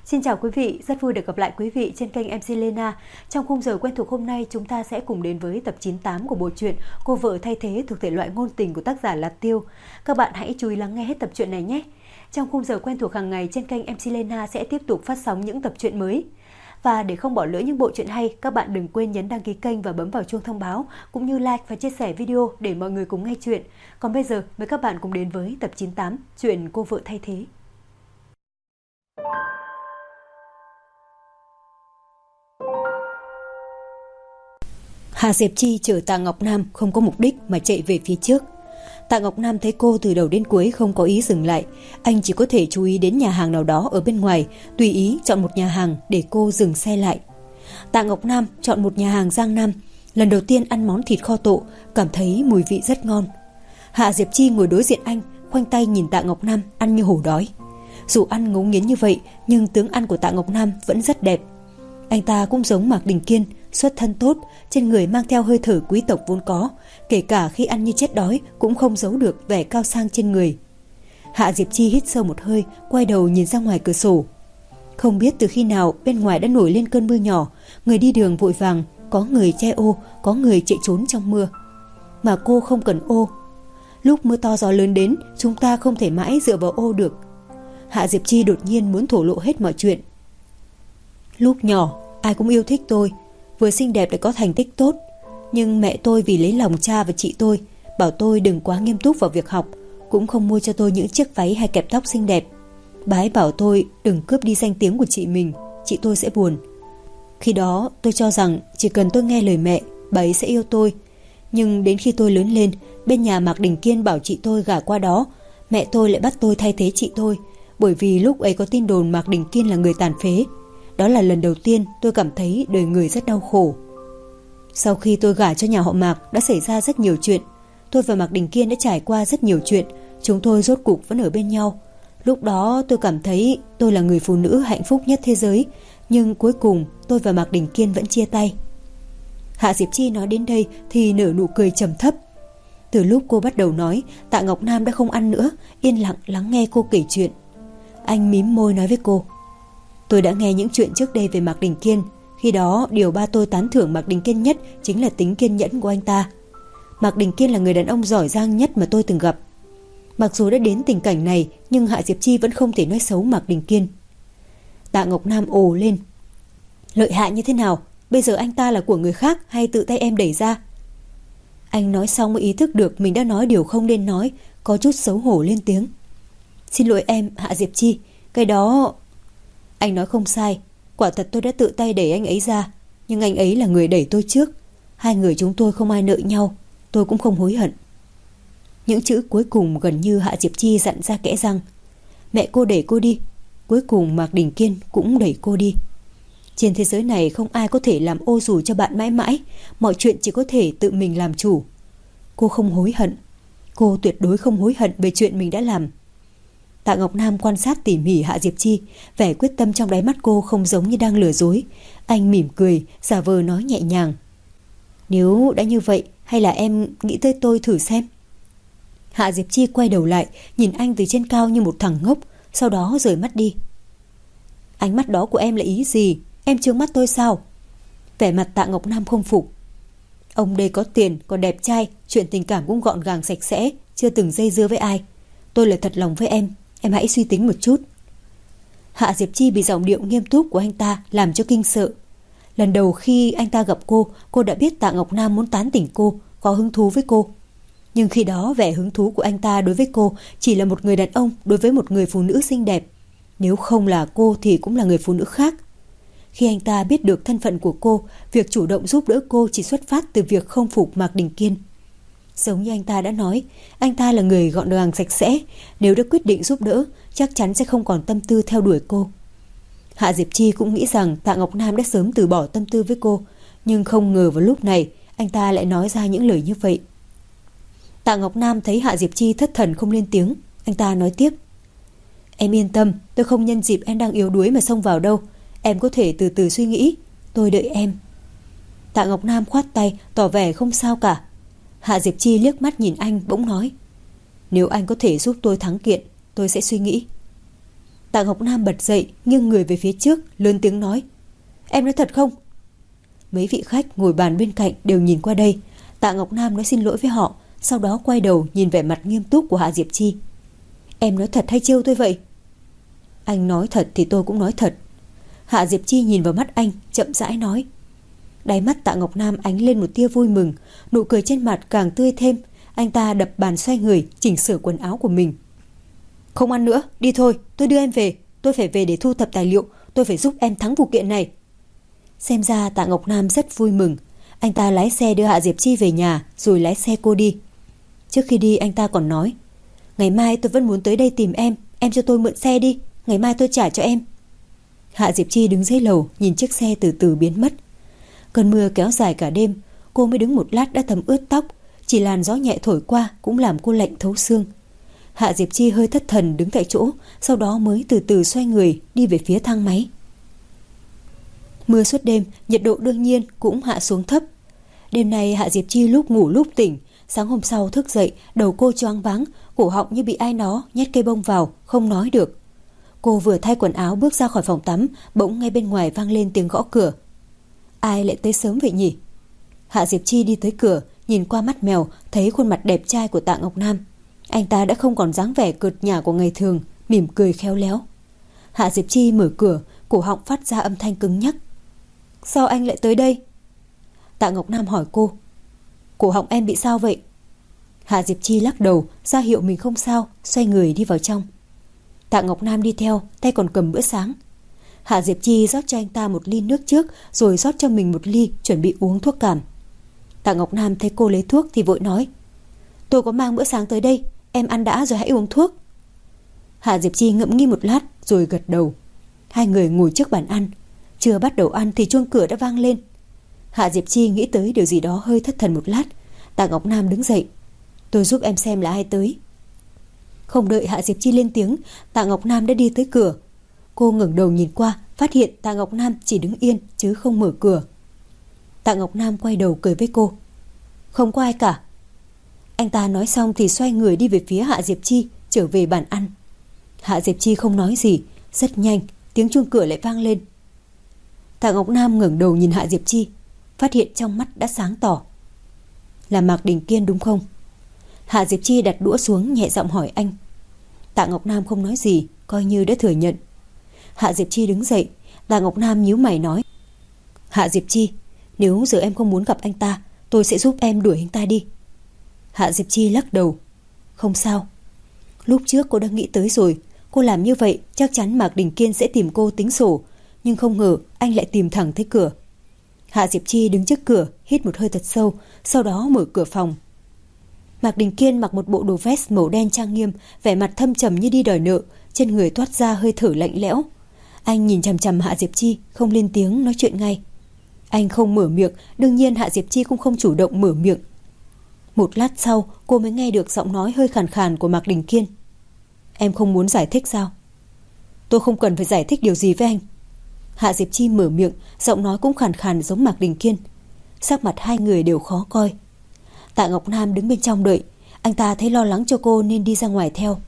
Xin chào quý vị, rất vui được gặp lại quý vị trên kênh MC Lena. Trong khung giờ quen thuộc hôm nay, chúng ta sẽ cùng đến với tập 98 của bộ truyện Cô vợ thay thế thuộc thể loại ngôn tình của tác giả là Tiêu. Các bạn hãy chú ý lắng nghe hết tập truyện này nhé. Trong khung giờ quen thuộc hàng ngày trên kênh MC Lena sẽ tiếp tục phát sóng những tập truyện mới. Và để không bỏ lỡ những bộ truyện hay, các bạn đừng quên nhấn đăng ký kênh và bấm vào chuông thông báo, cũng như like và chia sẻ video để mọi người cùng nghe chuyện. Còn bây giờ, mời các bạn cùng đến với tập 98, chuyện Cô vợ thay thế. Hạ Diệp Chi chở Tạ Ngọc Nam không có mục đích mà chạy về phía trước. Tạ Ngọc Nam thấy cô từ đầu đến cuối không có ý dừng lại. Anh chỉ có thể chú ý đến nhà hàng nào đó ở bên ngoài, tùy ý chọn một nhà hàng để cô dừng xe lại. Tạ Ngọc Nam chọn một nhà hàng Giang Nam. Lần đầu tiên ăn món thịt kho tộ, cảm thấy mùi vị rất ngon. Hạ Diệp Chi ngồi đối diện anh, khoanh tay nhìn Tạ Ngọc Nam ăn như hổ đói. Dù ăn ngấu nghiến như vậy, nhưng tướng ăn của Tạ Ngọc Nam vẫn rất đẹp. Anh ta cũng giống Mạc Đình Kiên, xuất thân tốt, trên người mang theo hơi thở quý tộc vốn có, kể cả khi ăn như chết đói cũng không giấu được vẻ cao sang trên người. Hạ Diệp Chi hít sâu một hơi, quay đầu nhìn ra ngoài cửa sổ. Không biết từ khi nào bên ngoài đã nổi lên cơn mưa nhỏ, người đi đường vội vàng, có người che ô, có người chạy trốn trong mưa. Mà cô không cần ô. Lúc mưa to gió lớn đến, chúng ta không thể mãi dựa vào ô được. Hạ Diệp Chi đột nhiên muốn thổ lộ hết mọi chuyện. Lúc nhỏ, ai cũng yêu thích tôi, vừa xinh đẹp lại có thành tích tốt. Nhưng mẹ tôi vì lấy lòng cha và chị tôi, bảo tôi đừng quá nghiêm túc vào việc học, cũng không mua cho tôi những chiếc váy hay kẹp tóc xinh đẹp. Bà ấy bảo tôi đừng cướp đi danh tiếng của chị mình, chị tôi sẽ buồn. Khi đó tôi cho rằng chỉ cần tôi nghe lời mẹ, bà ấy sẽ yêu tôi. Nhưng đến khi tôi lớn lên, bên nhà Mạc Đình Kiên bảo chị tôi gả qua đó, mẹ tôi lại bắt tôi thay thế chị tôi, bởi vì lúc ấy có tin đồn Mạc Đình Kiên là người tàn phế. Đó là lần đầu tiên tôi cảm thấy đời người rất đau khổ. Sau khi tôi gả cho nhà họ Mạc đã xảy ra rất nhiều chuyện. Tôi và Mạc Đình Kiên đã trải qua rất nhiều chuyện. Chúng tôi rốt cuộc vẫn ở bên nhau. Lúc đó tôi cảm thấy tôi là người phụ nữ hạnh phúc nhất thế giới. Nhưng cuối cùng tôi và Mạc Đình Kiên vẫn chia tay. Hạ Diệp Chi nói đến đây thì nở nụ cười trầm thấp. Từ lúc cô bắt đầu nói, Tạ Ngọc Nam đã không ăn nữa, yên lặng lắng nghe cô kể chuyện. Anh mím môi nói với cô: Tôi đã nghe những chuyện trước đây về Mạc Đình Kiên. Khi đó điều ba tôi tán thưởng Mạc Đình Kiên nhất chính là tính kiên nhẫn của anh ta. Mạc Đình Kiên là người đàn ông giỏi giang nhất mà tôi từng gặp. Mặc dù đã đến tình cảnh này, nhưng Hạ Diệp Chi vẫn không thể nói xấu Mạc Đình Kiên. Tạ Ngọc Nam ồ lên: Lợi hại như thế nào? Bây giờ anh ta là của người khác hay tự tay em đẩy ra? Anh nói xong mới ý thức được mình đã nói điều không nên nói, có chút xấu hổ lên tiếng: Xin lỗi em, Hạ Diệp Chi, cái đó... Anh nói không sai, quả thật tôi đã tự tay đẩy anh ấy ra, nhưng anh ấy là người đẩy tôi trước. Hai người chúng tôi không ai nợ nhau, tôi cũng không hối hận. Những chữ cuối cùng gần như Hạ Diệp Chi dặn ra kẽ răng. Mẹ cô đẩy cô đi, cuối cùng Mạc Đình Kiên cũng đẩy cô đi. Trên thế giới này không ai có thể làm ô dù cho bạn mãi mãi, mọi chuyện chỉ có thể tự mình làm chủ. Cô không hối hận, cô tuyệt đối không hối hận về chuyện mình đã làm. Tạ Ngọc Nam quan sát tỉ mỉ Hạ Diệp Chi, vẻ quyết tâm trong đáy mắt cô không giống như đang lừa dối. Anh mỉm cười, giả vờ nói nhẹ nhàng: Nếu đã như vậy, hay là em nghĩ tới tôi thử xem? Hạ Diệp Chi quay đầu lại, nhìn anh từ trên cao như một thằng ngốc, sau đó rời mắt đi. Ánh mắt đó của em là ý gì? Em trướng mắt tôi sao? Vẻ mặt Tạ Ngọc Nam không phục. Ông đây có tiền, còn đẹp trai, chuyện tình cảm cũng gọn gàng sạch sẽ, chưa từng dây dưa với ai. Tôi là thật lòng với em hãy suy tính một chút. Hạ Diệp Chi bị giọng điệu nghiêm túc của anh ta làm cho kinh sợ. Lần đầu khi anh ta gặp cô đã biết Tạ Ngọc Nam muốn tán tỉnh cô, có hứng thú với cô. Nhưng khi đó vẻ hứng thú của anh ta đối với cô chỉ là một người đàn ông đối với một người phụ nữ xinh đẹp. Nếu không là cô thì cũng là người phụ nữ khác. Khi anh ta biết được thân phận của cô, việc chủ động giúp đỡ cô chỉ xuất phát từ việc không phục Mạc Đình Kiên. Giống như anh ta đã nói, anh ta là người gọn gàng sạch sẽ, nếu đã quyết định giúp đỡ, chắc chắn sẽ không còn tâm tư theo đuổi cô. Hạ Diệp Chi cũng nghĩ rằng Tạ Ngọc Nam đã sớm từ bỏ tâm tư với cô, nhưng không ngờ vào lúc này anh ta lại nói ra những lời như vậy. Tạ Ngọc Nam thấy Hạ Diệp Chi thất thần không lên tiếng, anh ta nói tiếp: Em yên tâm, tôi không nhân dịp em đang yếu đuối mà xông vào đâu. Em có thể từ từ suy nghĩ, tôi đợi em. Tạ Ngọc Nam khoát tay, tỏ vẻ không sao cả. Hạ Diệp Chi liếc mắt nhìn anh bỗng nói: Nếu anh có thể giúp tôi thắng kiện, tôi sẽ suy nghĩ. Tạ Ngọc Nam bật dậy, nghiêng người về phía trước, lớn tiếng nói: Em nói thật không? Mấy vị khách ngồi bàn bên cạnh đều nhìn qua đây. Tạ Ngọc Nam nói xin lỗi với họ, sau đó quay đầu nhìn vẻ mặt nghiêm túc của Hạ Diệp Chi. Em nói thật hay trêu tôi vậy? Anh nói thật thì tôi cũng nói thật. Hạ Diệp Chi nhìn vào mắt anh, chậm rãi nói. Đáy mắt Tạ Ngọc Nam ánh lên một tia vui mừng, nụ cười trên mặt càng tươi thêm. Anh ta đập bàn xoay người, chỉnh sửa quần áo của mình. Không ăn nữa, đi thôi, tôi đưa em về. Tôi phải về để thu thập tài liệu, tôi phải giúp em thắng vụ kiện này. Xem ra Tạ Ngọc Nam rất vui mừng. Anh ta lái xe đưa Hạ Diệp Chi về nhà, rồi lái xe cô đi. Trước khi đi anh ta còn nói: Ngày mai tôi vẫn muốn tới đây tìm em cho tôi mượn xe đi, ngày mai tôi trả cho em. Hạ Diệp Chi đứng dưới lầu, nhìn chiếc xe từ từ biến mất. Cơn mưa kéo dài cả đêm, cô mới đứng một lát đã thấm ướt tóc, chỉ làn gió nhẹ thổi qua cũng làm cô lạnh thấu xương. Hạ Diệp Chi hơi thất thần đứng tại chỗ, sau đó mới từ từ xoay người đi về phía thang máy. Mưa suốt đêm, nhiệt độ đương nhiên cũng hạ xuống thấp. Đêm nay Hạ Diệp Chi lúc ngủ lúc tỉnh, sáng hôm sau thức dậy, đầu cô choáng váng, cổ họng như bị ai đó nhét cây bông vào, không nói được. Cô vừa thay quần áo bước ra khỏi phòng tắm, bỗng ngay bên ngoài vang lên tiếng gõ cửa. Ai lại tới sớm vậy nhỉ? Hạ Diệp Chi đi tới cửa, nhìn qua mắt mèo, thấy khuôn mặt đẹp trai của Tạ Ngọc Nam. Anh ta đã không còn dáng vẻ cợt nhả của ngày thường, mỉm cười khéo léo. Hạ Diệp Chi mở cửa, cổ họng phát ra âm thanh cứng nhắc. Sao anh lại tới đây? Tạ Ngọc Nam hỏi cô. Cổ họng em bị sao vậy? Hạ Diệp Chi lắc đầu, ra hiệu mình không sao, xoay người đi vào trong. Tạ Ngọc Nam đi theo, tay còn cầm bữa sáng. Hạ Diệp Chi rót cho anh ta một ly nước trước, rồi rót cho mình một ly, chuẩn bị uống thuốc cảm. Tạ Ngọc Nam thấy cô lấy thuốc thì vội nói: Tôi có mang bữa sáng tới đây, em ăn đã rồi hãy uống thuốc. Hạ Diệp Chi ngẫm nghĩ một lát rồi gật đầu. Hai người ngồi trước bàn ăn. Chưa bắt đầu ăn thì chuông cửa đã vang lên. Hạ Diệp Chi nghĩ tới điều gì đó hơi thất thần một lát. Tạ Ngọc Nam đứng dậy. Tôi giúp em xem là ai tới. Không đợi Hạ Diệp Chi lên tiếng, Tạ Ngọc Nam đã đi tới cửa. Cô ngẩng đầu nhìn qua, phát hiện Tạ Ngọc Nam chỉ đứng yên chứ không mở cửa. Tạ Ngọc Nam quay đầu cười với cô. Không có ai cả. Anh ta nói xong thì xoay người đi về phía Hạ Diệp Chi, trở về bàn ăn. Hạ Diệp Chi không nói gì. Rất nhanh, tiếng chuông cửa lại vang lên. Tạ Ngọc Nam ngẩng đầu nhìn Hạ Diệp Chi, phát hiện trong mắt đã sáng tỏ. Là Mạc Đình Kiên đúng không? Hạ Diệp Chi đặt đũa xuống, nhẹ giọng hỏi anh. Tạ Ngọc Nam không nói gì, coi như đã thừa nhận. Hạ Diệp Chi đứng dậy. Tạ Ngọc Nam nhíu mày nói: Hạ Diệp Chi, nếu giờ em không muốn gặp anh ta, tôi sẽ giúp em đuổi anh ta đi. Hạ Diệp Chi lắc đầu. Không sao. Lúc trước cô đã nghĩ tới rồi. Cô làm như vậy chắc chắn Mạc Đình Kiên sẽ tìm cô tính sổ. Nhưng không ngờ anh lại tìm thẳng tới cửa. Hạ Diệp Chi đứng trước cửa, hít một hơi thật sâu, sau đó mở cửa phòng. Mạc Đình Kiên mặc một bộ đồ vest màu đen trang nghiêm, vẻ mặt thâm trầm như đi đòi nợ, trên người toát ra hơi thở lạnh lẽo. Anh nhìn chằm chằm Hạ Diệp Chi, không lên tiếng nói chuyện ngay. Anh không mở miệng, đương nhiên Hạ Diệp Chi cũng không chủ động mở miệng. Một lát sau, cô mới nghe được giọng nói hơi khàn khàn của Mạc Đình Kiên. Em không muốn giải thích sao? Tôi không cần phải giải thích điều gì với anh. Hạ Diệp Chi mở miệng, giọng nói cũng khàn khàn giống Mạc Đình Kiên. Sắc mặt hai người đều khó coi. Tạ Ngọc Nam đứng bên trong đợi. Anh ta thấy lo lắng cho cô nên đi ra ngoài theo.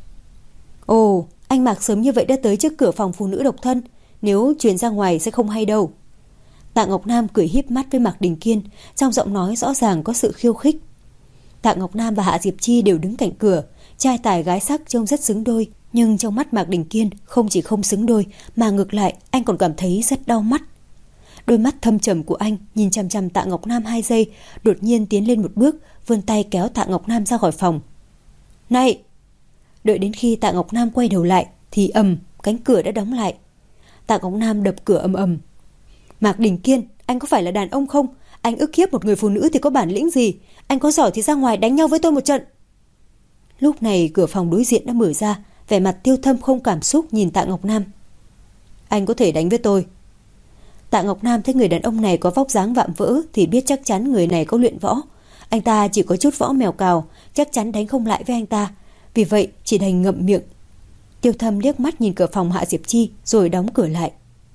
Ồ, anh Mạc sớm như vậy đã tới trước cửa phòng phụ nữ độc thân. Nếu truyền ra ngoài sẽ không hay đâu. Tạ Ngọc Nam cười híp mắt với Mạc Đình Kiên, trong giọng nói rõ ràng có sự khiêu khích. Tạ Ngọc Nam và Hạ Diệp Chi đều đứng cạnh cửa. Trai tài gái sắc trông rất xứng đôi. Nhưng trong mắt Mạc Đình Kiên không chỉ không xứng đôi, mà ngược lại anh còn cảm thấy rất đau mắt. Đôi mắt thâm trầm của anh nhìn chằm chằm Tạ Ngọc Nam 2 giây, đột nhiên tiến lên một bước, vươn tay kéo Tạ Ngọc Nam ra khỏi phòng. Này! Đợi đến khi Tạ Ngọc Nam quay đầu lại thì cánh cửa đã đóng lại. Tạ Ngọc Nam đập cửa ầm ầm. Mạc Đình Kiên, anh có phải là đàn ông không? Anh ức hiếp một người phụ nữ thì có bản lĩnh gì? Anh có giỏi thì ra ngoài đánh nhau với tôi một trận. Lúc này cửa phòng đối diện đã mở ra, vẻ mặt Tiêu Thâm không cảm xúc nhìn Tạ Ngọc Nam. Anh có thể đánh với tôi. Tạ Ngọc Nam thấy người đàn ông này có vóc dáng vạm vỡ thì biết chắc chắn người này có luyện võ. Anh ta chỉ có chút võ mèo cào, chắc chắn đánh không lại với anh ta. Vì vậy chỉ đành ngậm miệng. Tiêu Thâm liếc mắt nhìn cửa phòng Hạ Diệp Chi rồi đóng cửa lại.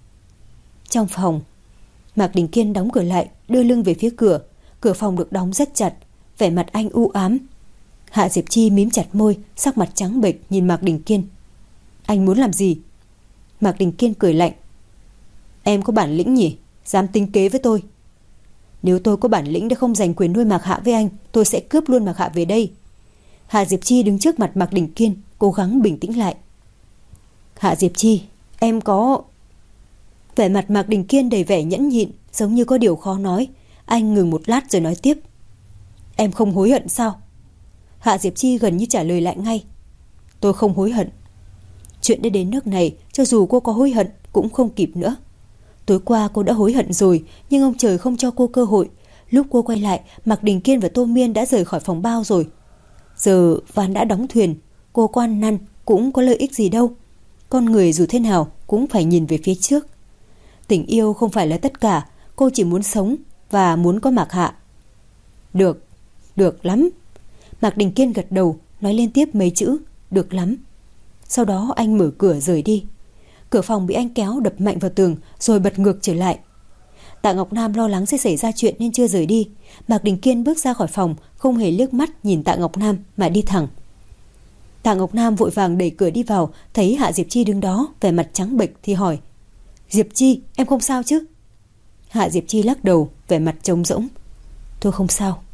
Trong phòng, Mạc Đình Kiên đóng cửa lại, đưa lưng về phía cửa. Cửa phòng được đóng rất chặt, vẻ mặt anh u ám. Hạ Diệp Chi mím chặt môi, sắc mặt trắng bệch nhìn Mạc Đình Kiên. Anh muốn làm gì? Mạc Đình Kiên cười lạnh. Em có bản lĩnh nhỉ, dám tính kế với tôi. Nếu tôi có bản lĩnh để không giành quyền nuôi Mạc Hạ với anh, tôi sẽ cướp luôn Mạc Hạ về đây. Hạ Diệp Chi đứng trước mặt Mạc Đình Kiên, cố gắng bình tĩnh lại. Hạ Diệp Chi, em có... Vẻ mặt Mạc Đình Kiên đầy vẻ nhẫn nhịn, giống như có điều khó nói. Anh ngừng một lát rồi nói tiếp. Em không hối hận sao? Hạ Diệp Chi gần như trả lời lại ngay. Tôi không hối hận. Chuyện đã đến nước này, cho dù cô có hối hận cũng không kịp nữa. Tối qua cô đã hối hận rồi, nhưng ông trời không cho cô cơ hội. Lúc cô quay lại, Mạc Đình Kiên và Tô Miên đã rời khỏi phòng bao rồi. Giờ ván đã đóng thuyền, cô có ăn năn cũng có lợi ích gì đâu. Con người dù thế nào cũng phải nhìn về phía trước. Tình yêu không phải là tất cả, cô chỉ muốn sống và muốn có Mạc Hạ. Được, được lắm. Mạc Đình Kiên gật đầu, nói liên tiếp mấy chữ, được lắm. Sau đó anh mở cửa rời đi. Cửa phòng bị anh kéo đập mạnh vào tường rồi bật ngược trở lại. Tạ Ngọc Nam lo lắng sẽ xảy ra chuyện nên chưa rời đi. Mạc Đình Kiên bước ra khỏi phòng, không hề liếc mắt nhìn Tạ Ngọc Nam mà đi thẳng. Tạ Ngọc Nam vội vàng đẩy cửa đi vào, thấy Hạ Diệp Chi đứng đó, vẻ mặt trắng bệch thì hỏi. Diệp Chi, em không sao chứ? Hạ Diệp Chi lắc đầu, vẻ mặt trống rỗng. Tôi không sao.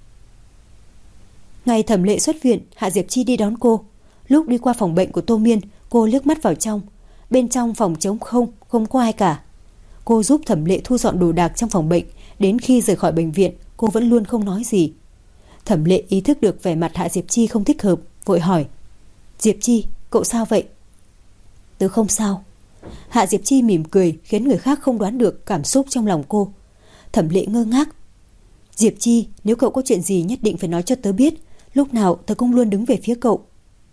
Ngày Thẩm Lệ xuất viện, Hạ Diệp Chi đi đón cô. Lúc đi qua phòng bệnh của Tô Miên, cô liếc mắt vào trong. Bên trong phòng trống không, không có ai cả. Cô giúp Thẩm Lệ thu dọn đồ đạc trong phòng bệnh. Đến khi rời khỏi bệnh viện, cô vẫn luôn không nói gì. Thẩm Lệ ý thức được vẻ mặt Hạ Diệp Chi không thích hợp, vội hỏi. Diệp Chi, cậu sao vậy? Tớ không sao. Hạ Diệp Chi mỉm cười, khiến người khác không đoán được cảm xúc trong lòng cô. Thẩm Lệ ngơ ngác. Diệp Chi, nếu cậu có chuyện gì nhất định phải nói cho tớ biết. Lúc nào tớ cũng luôn đứng về phía cậu.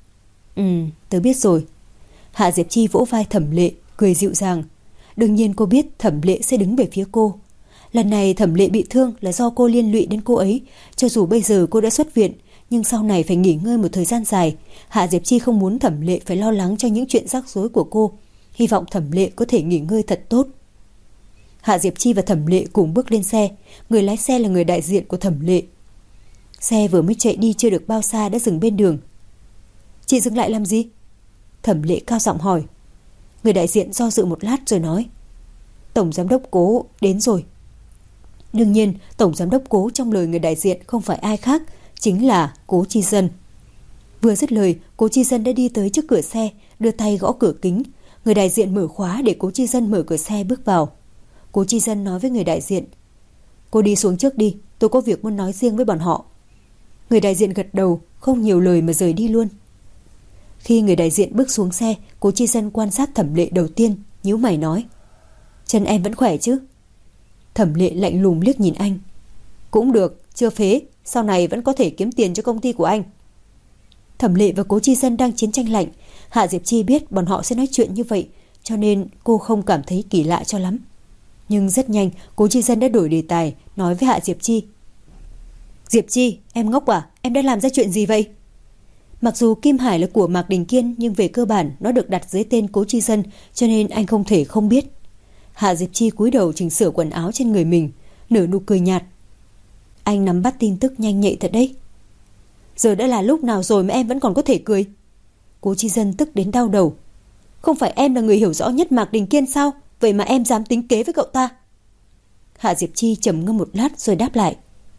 Tớ biết rồi. Hạ Diệp Chi vỗ vai Thẩm Lệ, cười dịu dàng. Đương nhiên cô biết Thẩm Lệ sẽ đứng về phía cô. Lần này Thẩm Lệ bị thương là do cô liên lụy đến cô ấy. Cho dù bây giờ cô đã xuất viện, nhưng sau này phải nghỉ ngơi một thời gian dài. Hạ Diệp Chi không muốn Thẩm Lệ phải lo lắng cho những chuyện rắc rối của cô. Hy vọng Thẩm Lệ có thể nghỉ ngơi thật tốt. Hạ Diệp Chi và Thẩm Lệ cùng bước lên xe. Người lái xe là người đại diện của Thẩm Lệ. Xe vừa mới chạy đi chưa được bao xa đã dừng bên đường. Chị dừng lại làm gì? Thẩm Lệ cao giọng hỏi. Người đại diện do dự một lát rồi nói. Tổng giám đốc Cố đến rồi. Đương nhiên tổng giám đốc Cố trong lời người đại diện không phải ai khác, chính là Cố Chi Dân. Vừa dứt lời, Cố Chi Dân đã đi tới trước cửa xe, đưa tay gõ cửa kính. Người đại diện mở khóa để Cố Chi Dân mở cửa xe bước vào. Cố Chi Dân nói với người đại diện. Cô đi xuống trước đi, tôi có việc muốn nói riêng với bọn họ. Người đại diện gật đầu, không nhiều lời mà rời đi luôn. Khi người đại diện bước xuống xe, Cố Chi Dân quan sát Thẩm Lệ đầu tiên, nhíu mày nói. Chân em vẫn khỏe chứ? Thẩm Lệ lạnh lùng liếc nhìn anh. Cũng được, chưa phế, sau này vẫn có thể kiếm tiền cho công ty của anh. Thẩm Lệ và Cố Chi Dân đang chiến tranh lạnh. Hạ Diệp Chi biết bọn họ sẽ nói chuyện như vậy, cho nên cô không cảm thấy kỳ lạ cho lắm. Nhưng rất nhanh, Cố Chi Dân đã đổi đề tài, nói với Hạ Diệp Chi. Diệp Chi, em ngốc à? Em đã làm ra chuyện gì vậy? Mặc dù Kim Hải là của Mạc Đình Kiên, nhưng về cơ bản nó được đặt dưới tên Cố Chi Dân, cho nên anh không thể không biết. Hạ Diệp Chi cúi đầu chỉnh sửa quần áo trên người mình, nở nụ cười nhạt. Anh nắm bắt tin tức nhanh nhạy thật đấy. Giờ đã là lúc nào rồi mà em vẫn còn có thể cười? Cố Chi Dân tức đến đau đầu. Không phải em là người hiểu rõ nhất Mạc Đình Kiên sao? Vậy mà em dám tính kế với cậu ta? Hạ Diệp Chi trầm ngâm một lát rồi đáp lại.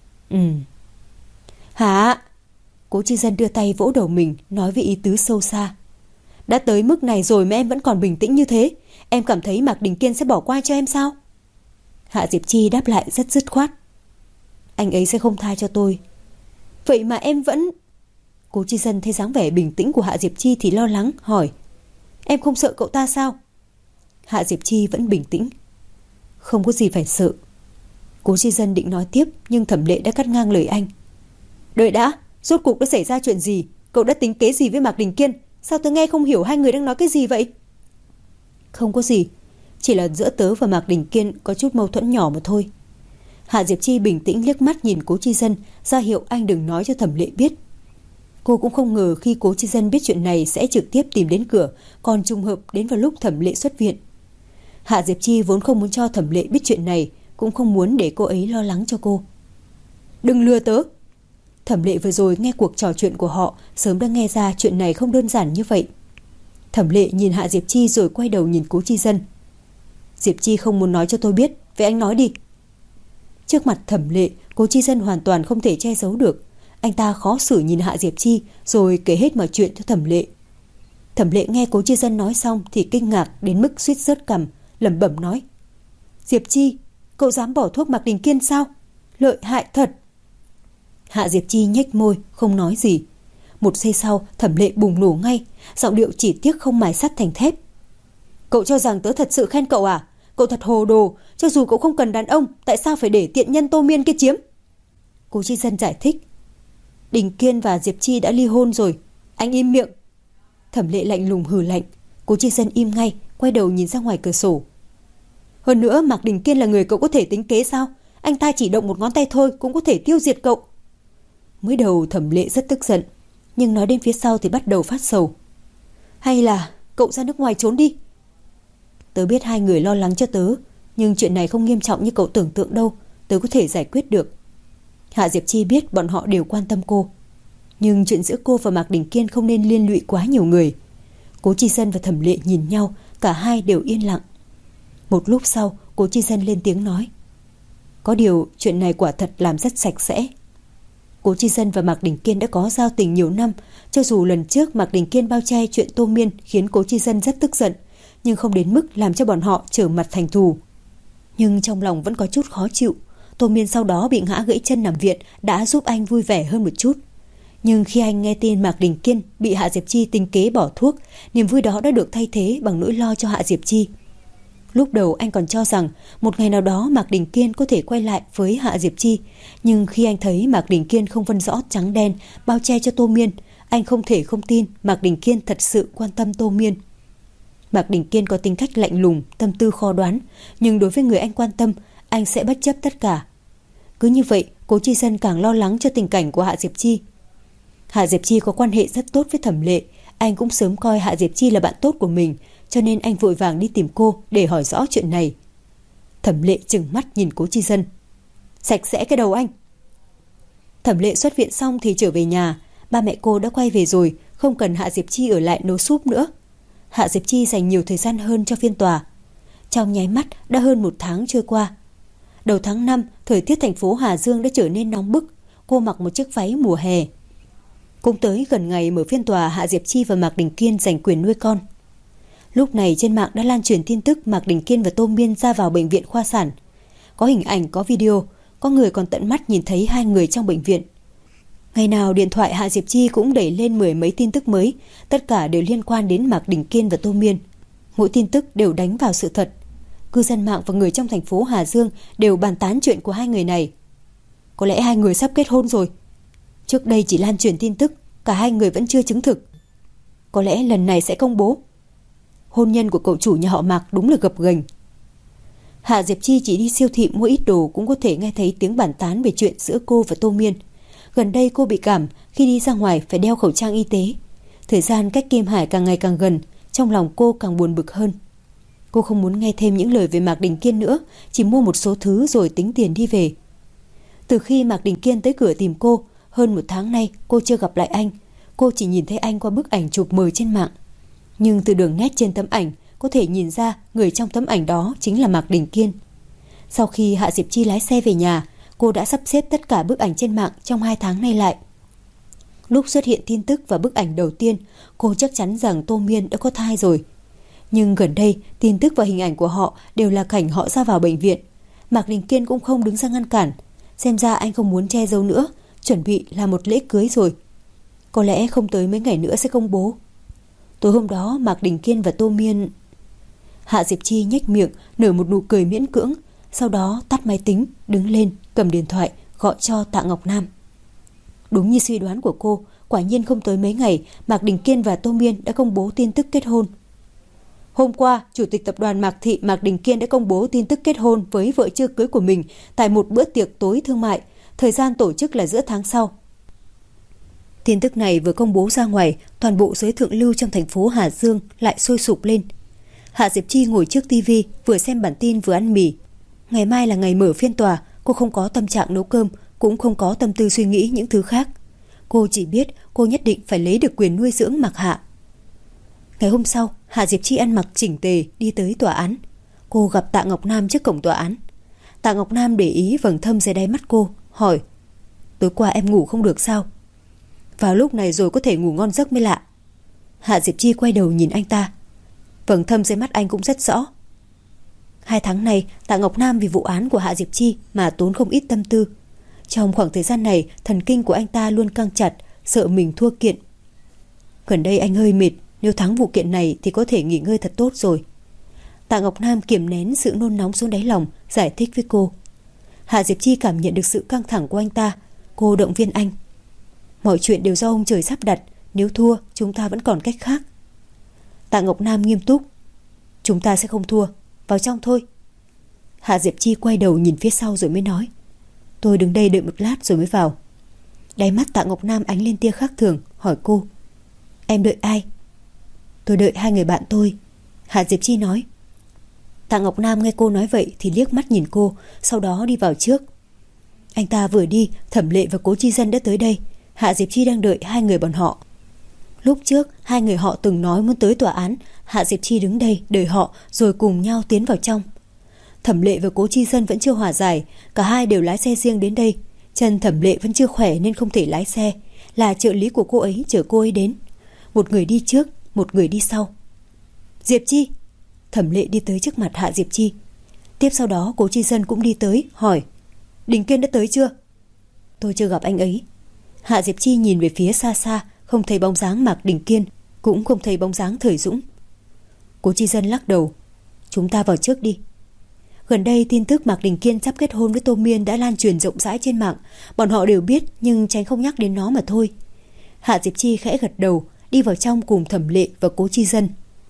Hả? Cố Chi Dân đưa tay vỗ đầu mình, nói với ý tứ sâu xa. Đã tới mức này rồi mà em vẫn còn bình tĩnh như thế. Em cảm thấy Mạc Đình Kiên sẽ bỏ qua cho em sao? Hạ Diệp Chi đáp lại rất dứt khoát. Anh ấy sẽ không tha cho tôi. Vậy mà em vẫn... Cố Chi Dân thấy dáng vẻ bình tĩnh của Hạ Diệp Chi thì lo lắng, hỏi. Em không sợ cậu ta sao? Hạ Diệp Chi vẫn bình tĩnh. Không có gì phải sợ. Cố Chi Dân định nói tiếp, nhưng Thẩm Lệ đã cắt ngang lời anh. Đợi đã, rốt cuộc đã xảy ra chuyện gì? Cậu đã tính kế gì với Mạc Đình Kiên? Sao tớ nghe không hiểu hai người đang nói cái gì vậy? Không có gì, chỉ là giữa tớ và Mạc Đình Kiên có chút mâu thuẫn nhỏ mà thôi. Hạ Diệp Chi bình tĩnh liếc mắt nhìn Cố Chi Dân, ra hiệu anh đừng nói cho Thẩm Lệ biết. Cô cũng không ngờ khi Cố Chi Dân biết chuyện này sẽ trực tiếp tìm đến cửa, còn trùng hợp đến vào lúc Thẩm Lệ xuất viện. Hạ Diệp Chi vốn không muốn cho Thẩm Lệ biết chuyện này, cũng không muốn để cô ấy lo lắng cho cô. Đừng lừa tớ. Thẩm Lệ vừa rồi nghe cuộc trò chuyện của họ, sớm đã nghe ra chuyện này không đơn giản như vậy. Thẩm Lệ nhìn Hạ Diệp Chi rồi quay đầu nhìn Cố Chi Dân. Diệp Chi không muốn nói cho tôi biết, vậy anh nói đi. Trước mặt Thẩm Lệ, Cố Chi Dân hoàn toàn không thể che giấu được. Anh ta khó xử nhìn Hạ Diệp Chi rồi kể hết mọi chuyện cho Thẩm Lệ. Thẩm Lệ nghe Cố Chi Dân nói xong thì kinh ngạc đến mức suýt rớt cằm, lẩm bẩm nói: Diệp Chi, cậu dám bỏ thuốc Mạc Đình Kiên sao? Lợi hại thật. Hạ Diệp Chi nhếch môi không nói gì. Một giây sau, Thẩm Lệ bùng nổ ngay, giọng điệu chỉ tiếc không mài sắt thành thép. Cậu cho rằng tớ thật sự khen cậu à? Cậu thật hồ đồ, cho dù cậu không cần đàn ông, tại sao phải để tiện nhân Tô Miên kia chiếm? Cố Chi Dân giải thích. Đình Kiên và Diệp Chi đã ly hôn rồi, anh im miệng. Thẩm Lệ lạnh lùng hừ lạnh. Cố Chi Dân im ngay, quay đầu nhìn ra ngoài cửa sổ. Hơn nữa, Mạc Đình Kiên là người cậu có thể tính kế sao? Anh ta chỉ động một ngón tay thôi cũng có thể tiêu diệt cậu. Mới đầu Thẩm Lệ rất tức giận, nhưng nói đến phía sau thì bắt đầu phát sầu. Hay là cậu ra nước ngoài trốn đi? Tớ biết hai người lo lắng cho tớ, nhưng chuyện này không nghiêm trọng như cậu tưởng tượng đâu, tớ có thể giải quyết được. Hạ Diệp Chi biết bọn họ đều quan tâm cô, nhưng chuyện giữa cô và Mạc Đình Kiên không nên liên lụy quá nhiều người. Cố Chi Dân và Thẩm Lệ nhìn nhau, cả hai đều yên lặng. Một lúc sau, Cố Chi Dân lên tiếng nói. Có điều chuyện này quả thật làm rất sạch sẽ. Cố Chi Dân và Mạc Đình Kiên đã có giao tình nhiều năm, cho dù lần trước Mạc Đình Kiên bao che chuyện Tô Miên khiến Cố Chi Dân rất tức giận, nhưng không đến mức làm cho bọn họ trở mặt thành thù. Nhưng trong lòng vẫn có chút khó chịu. Tô Miên sau đó bị ngã gãy chân nằm viện đã giúp anh vui vẻ hơn một chút. Nhưng khi anh nghe tin Mạc Đình Kiên bị Hạ Diệp Chi tính kế bỏ thuốc, niềm vui đó đã được thay thế bằng nỗi lo cho Hạ Diệp Chi. Lúc đầu anh còn cho rằng một ngày nào đó Mạc Đình Kiên có thể quay lại với Hạ Diệp Chi, nhưng khi anh thấy Mạc Đình Kiên không phân rõ trắng đen bao che cho Tô Miên, anh không thể không tin Mạc Đình Kiên thật sự quan tâm Tô Miên. Mạc Đình Kiên có tính cách lạnh lùng, tâm tư khó đoán, nhưng đối với người anh quan tâm, anh sẽ bất chấp tất cả. Cứ như vậy, Cố Chi Dân càng lo lắng cho tình cảnh của Hạ Diệp Chi. Hạ Diệp Chi có quan hệ rất tốt với Thẩm Lệ, anh cũng sớm coi Hạ Diệp Chi là bạn tốt của mình, cho nên anh vội vàng đi tìm cô để hỏi rõ chuyện này. Thẩm Lệ trừng mắt nhìn Cố Chi Dân. Sạch sẽ cái đầu anh. Thẩm Lệ xuất viện xong thì trở về nhà, ba mẹ cô đã quay về rồi, không cần Hạ Diệp Chi ở lại nấu súp nữa. Hạ Diệp Chi dành nhiều thời gian hơn cho phiên tòa. Trong nháy mắt đã hơn 1 tháng trôi qua. Đầu tháng 5, thời tiết thành phố Hà Dương đã trở nên nóng bức. Cô mặc một chiếc váy mùa hè. Cũng tới gần ngày mở phiên tòa, Hạ Diệp Chi và Mạc Đình Kiên giành quyền nuôi con. Lúc này trên mạng đã lan truyền tin tức Mạc Đình Kiên và Tô Miên ra vào bệnh viện khoa sản. Có hình ảnh, có video, có người còn tận mắt nhìn thấy hai người trong bệnh viện. Ngày nào điện thoại Hạ Diệp Chi cũng đẩy lên 10 mấy tin tức mới, tất cả đều liên quan đến Mạc Đình Kiên và Tô Miên. Mỗi tin tức đều đánh vào sự thật. Cư dân mạng và người trong thành phố Hà Dương đều bàn tán chuyện của hai người này. Có lẽ hai người sắp kết hôn rồi. Trước đây chỉ lan truyền tin tức, cả hai người vẫn chưa chứng thực. Có lẽ lần này sẽ công bố. Hôn nhân của cậu chủ nhà họ Mạc đúng là gập ghềnh. Hạ Diệp Chi chỉ đi siêu thị mua ít đồ cũng có thể nghe thấy tiếng bàn tán về chuyện giữa cô và Tô Miên. Gần đây cô bị cảm, khi đi ra ngoài phải đeo khẩu trang y tế. Thời gian cách Kim Hải càng ngày càng gần, trong lòng cô càng buồn bực hơn. Cô không muốn nghe thêm những lời về Mạc Đình Kiên nữa, chỉ mua một số thứ rồi tính tiền đi về. Từ khi Mạc Đình Kiên tới cửa tìm cô, hơn 1 tháng nay cô chưa gặp lại anh. Cô chỉ nhìn thấy anh qua bức ảnh chụp mời trên mạng. Nhưng từ đường nét trên tấm ảnh, có thể nhìn ra người trong tấm ảnh đó chính là Mạc Đình Kiên. Sau khi Hạ Diệp Chi lái xe về nhà, cô đã sắp xếp tất cả bức ảnh trên mạng trong 2 tháng nay lại. Lúc xuất hiện tin tức và bức ảnh đầu tiên, cô chắc chắn rằng Tô Miên đã có thai rồi. Nhưng gần đây, tin tức và hình ảnh của họ đều là cảnh họ ra vào bệnh viện. Mạc Đình Kiên cũng không đứng ra ngăn cản. Xem ra anh không muốn che giấu nữa, chuẩn bị làm một lễ cưới rồi. Có lẽ không tới mấy ngày nữa sẽ công bố. Tối hôm đó, Mạc Đình Kiên và Tô Miên... Hạ Diệp Chi nhếch miệng, nở một nụ cười miễn cưỡng, sau đó tắt máy tính, đứng lên, cầm điện thoại, gọi cho Tạ Ngọc Nam. Đúng như suy đoán của cô, quả nhiên không tới mấy ngày, Mạc Đình Kiên và Tô Miên đã công bố tin tức kết hôn. Hôm qua, Chủ tịch Tập đoàn Mạc Thị Mạc Đình Kiên đã công bố tin tức kết hôn với vợ chưa cưới của mình tại một bữa tiệc tối thương mại, thời gian tổ chức là giữa tháng sau. Tin tức này vừa công bố ra ngoài, toàn bộ giới thượng lưu trong thành phố Hà Dương lại sôi sục lên. Hạ Diệp Chi ngồi trước tivi, vừa xem bản tin vừa ăn mì. Ngày mai là ngày mở phiên tòa, cô không có tâm trạng nấu cơm, cũng không có tâm tư suy nghĩ những thứ khác. Cô chỉ biết cô nhất định phải lấy được quyền nuôi dưỡng Mạc Hạ. Ngày hôm sau, Hạ Diệp Chi ăn mặc chỉnh tề đi tới tòa án. Cô gặp Tạ Ngọc Nam trước cổng tòa án. Tạ Ngọc Nam để ý vầng thâm dưới đáy mắt cô, hỏi: tối qua em ngủ không được sao? Vào lúc này rồi có thể ngủ ngon giấc mới lạ. Hạ Diệp Chi quay đầu nhìn anh ta. Vầng thâm dưới mắt anh cũng rất rõ. 2 tháng này, Tạ Ngọc Nam vì vụ án của Hạ Diệp Chi mà tốn không ít tâm tư. Trong khoảng thời gian này, thần kinh của anh ta luôn căng chặt, sợ mình thua kiện. Gần đây anh hơi mệt, nếu thắng vụ kiện này thì có thể nghỉ ngơi thật tốt rồi. Tạ Ngọc Nam kiềm nén sự nôn nóng xuống đáy lòng, giải thích với cô. Hạ Diệp Chi cảm nhận được sự căng thẳng của anh ta. Cô động viên anh: mọi chuyện đều do ông trời sắp đặt, nếu thua chúng ta vẫn còn cách khác. Tạ Ngọc Nam nghiêm túc: chúng ta sẽ không thua, vào trong thôi. Hạ Diệp Chi quay đầu nhìn phía sau rồi mới nói: tôi đứng đây đợi một lát rồi mới vào. Đáy mắt Tạ Ngọc Nam ánh lên tia khác thường, hỏi cô: em đợi ai? Tôi đợi 2 người bạn tôi, Hạ Diệp Chi nói. Tạ Ngọc Nam nghe cô nói vậy thì liếc mắt nhìn cô, sau đó đi vào trước. Anh ta vừa đi, Thẩm Lệ và Cố Chi Dân đã tới đây. Hạ Diệp Chi đang đợi 2 người bọn họ. Lúc trước 2 người họ từng nói muốn tới tòa án. Hạ Diệp Chi đứng đây đợi họ rồi cùng nhau tiến vào trong. Thẩm Lệ và Cố Chi Dân vẫn chưa hòa giải, cả hai đều lái xe riêng đến đây. Chân Thẩm Lệ vẫn chưa khỏe nên không thể lái xe, là trợ lý của cô ấy chở cô ấy đến. Một người đi trước, một người đi sau. Diệp Chi. Thẩm Lệ đi tới trước mặt Hạ Diệp Chi. Tiếp sau đó Cố Chi Dân cũng đi tới, hỏi: Đình Kiên đã tới chưa? Tôi chưa gặp anh ấy. Hạ Diệp Chi nhìn về phía xa xa, không thấy bóng dáng Mạc Đình Kiên, cũng không thấy bóng dáng Thời Dũng. Cố Chi Dân lắc đầu: chúng ta vào trước đi. Gần đây tin tức Mạc Đình Kiên sắp kết hôn với Tô Miên đã lan truyền rộng rãi trên mạng. Bọn họ đều biết nhưng tránh không nhắc đến nó mà thôi. Hạ Diệp Chi khẽ gật đầu, đi vào trong cùng Thẩm Lệ và Cố Chi Dân.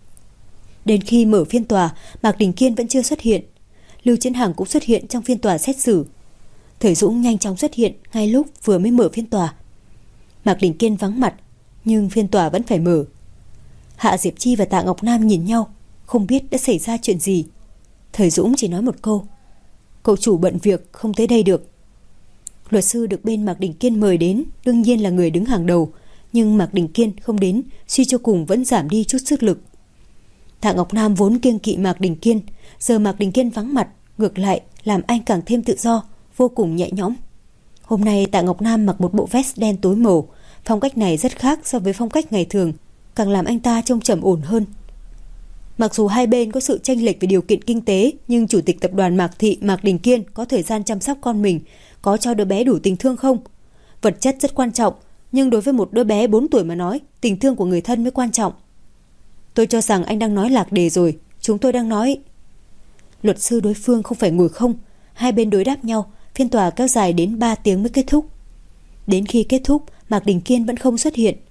Đến khi mở phiên tòa, Mạc Đình Kiên vẫn chưa xuất hiện. Lưu Chiến Hằng cũng xuất hiện trong phiên tòa xét xử. Thời Dũng nhanh chóng xuất hiện ngay lúc vừa mới mở phiên tòa. Mạc Đình Kiên vắng mặt, nhưng phiên tòa vẫn phải mở. Hạ Diệp Chi và Tạ Ngọc Nam nhìn nhau, không biết đã xảy ra chuyện gì. Thời Dũng chỉ nói một câu: cậu chủ bận việc không tới đây được. Luật sư được bên Mạc Đình Kiên mời đến đương nhiên là người đứng hàng đầu, nhưng Mạc Đình Kiên không đến, suy cho cùng vẫn giảm đi chút sức lực. Tạ Ngọc Nam vốn kiêng kỵ Mạc Đình Kiên, giờ Mạc Đình Kiên vắng mặt, ngược lại làm anh càng thêm tự do, vô cùng nhẹ nhõm. Hôm nay Tạ Ngọc Nam mặc một bộ vest đen tối màu, phong cách này rất khác so với phong cách ngày thường, càng làm anh ta trông trầm ổn hơn. Mặc dù hai bên có sự chênh lệch về điều kiện kinh tế, nhưng chủ tịch tập đoàn Mạc Thị Mạc Đình Kiên có thời gian chăm sóc con mình, có cho đứa bé đủ tình thương không? Vật chất rất quan trọng, nhưng đối với một đứa bé 4 tuổi mà nói, tình thương của người thân mới quan trọng. Tôi cho rằng anh đang nói lạc đề rồi, chúng tôi đang nói... Luật sư đối phương không phải ngồi không, hai bên đối đáp nhau, phiên tòa kéo dài đến 3 tiếng mới kết thúc. Đến khi kết thúc, Mạc Đình Kiên vẫn không xuất hiện.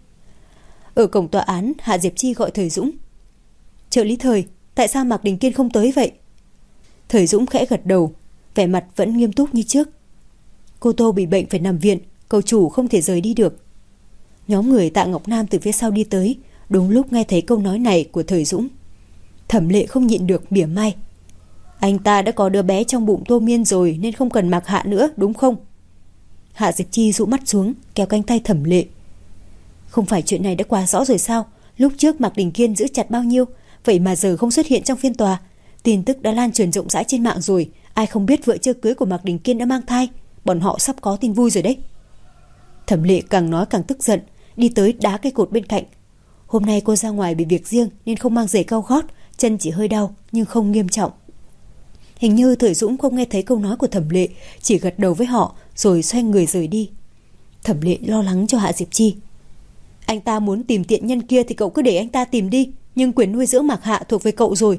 Ở cổng tòa án, Hạ Diệp Chi gọi Thời Dũng: trợ lý Thời, tại sao Mạc Đình Kiên không tới vậy? Thời Dũng khẽ gật đầu, vẻ mặt vẫn nghiêm túc như trước. Cô Tô bị bệnh phải nằm viện, cậu chủ không thể rời đi được. Nhóm người Tạ Ngọc Nam từ phía sau đi tới, đúng lúc nghe thấy câu nói này của Thời Dũng. Thẩm Lệ không nhịn được mỉa mai: anh ta đã có đứa bé trong bụng Tô Miên rồi nên không cần Mạc Hạ nữa, đúng không? Hạ Diệp Chi dụ mắt xuống, kéo cánh tay Thẩm Lệ: không phải chuyện này đã quá rõ rồi sao? Lúc trước Mạc Đình Kiên giữ chặt bao nhiêu, vậy mà giờ không xuất hiện trong phiên tòa. Tin tức đã lan truyền rộng rãi trên mạng rồi, ai không biết vợ chưa cưới của Mạc Đình Kiên đã mang thai. Bọn họ sắp có tin vui rồi đấy. Thẩm Lệ càng nói càng tức giận, đi tới đá cây cột bên cạnh. Hôm nay cô ra ngoài vì việc riêng nên không mang giày cao gót, chân chỉ hơi đau nhưng không nghiêm trọng. Hình như Thời Dũng không nghe thấy câu nói của Thẩm Lệ, chỉ gật đầu với họ rồi xoay người rời đi. Thẩm Lệ lo lắng cho Hạ Diệp Chi: anh ta muốn tìm tiện nhân kia thì cậu cứ để anh ta tìm đi, nhưng quyền nuôi dưỡng Mạc Hạ thuộc về cậu rồi.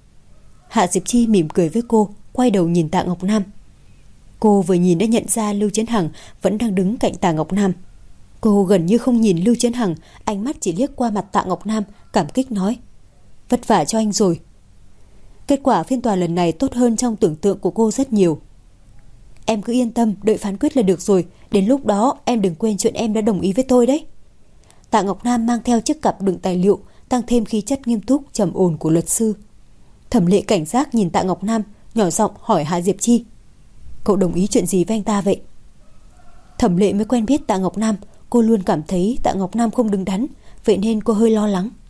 Hạ Diệp Chi mỉm cười với cô, quay đầu nhìn Tạ Ngọc Nam. Cô vừa nhìn đã nhận ra Lưu Chiến Hằng vẫn đang đứng cạnh Tạ Ngọc Nam. Cô gần như không nhìn Lưu Chiến Hằng, ánh mắt chỉ liếc qua mặt Tạ Ngọc Nam, cảm kích nói: vất vả cho anh rồi. Kết quả phiên tòa lần này tốt hơn trong tưởng tượng của cô rất nhiều. Em cứ yên tâm, đợi phán quyết là được rồi, đến lúc đó em đừng quên chuyện em đã đồng ý với tôi đấy. Tạ Ngọc Nam mang theo chiếc cặp đựng tài liệu, tăng thêm khí chất nghiêm túc trầm ổn của luật sư. Thẩm Lệ cảnh giác nhìn Tạ Ngọc Nam, nhỏ giọng hỏi Hạ Diệp Chi: cậu đồng ý chuyện gì với anh ta vậy? Thẩm Lệ mới quen biết Tạ Ngọc Nam, cô luôn cảm thấy Tạ Ngọc Nam không đứng đắn, vậy nên cô hơi lo lắng.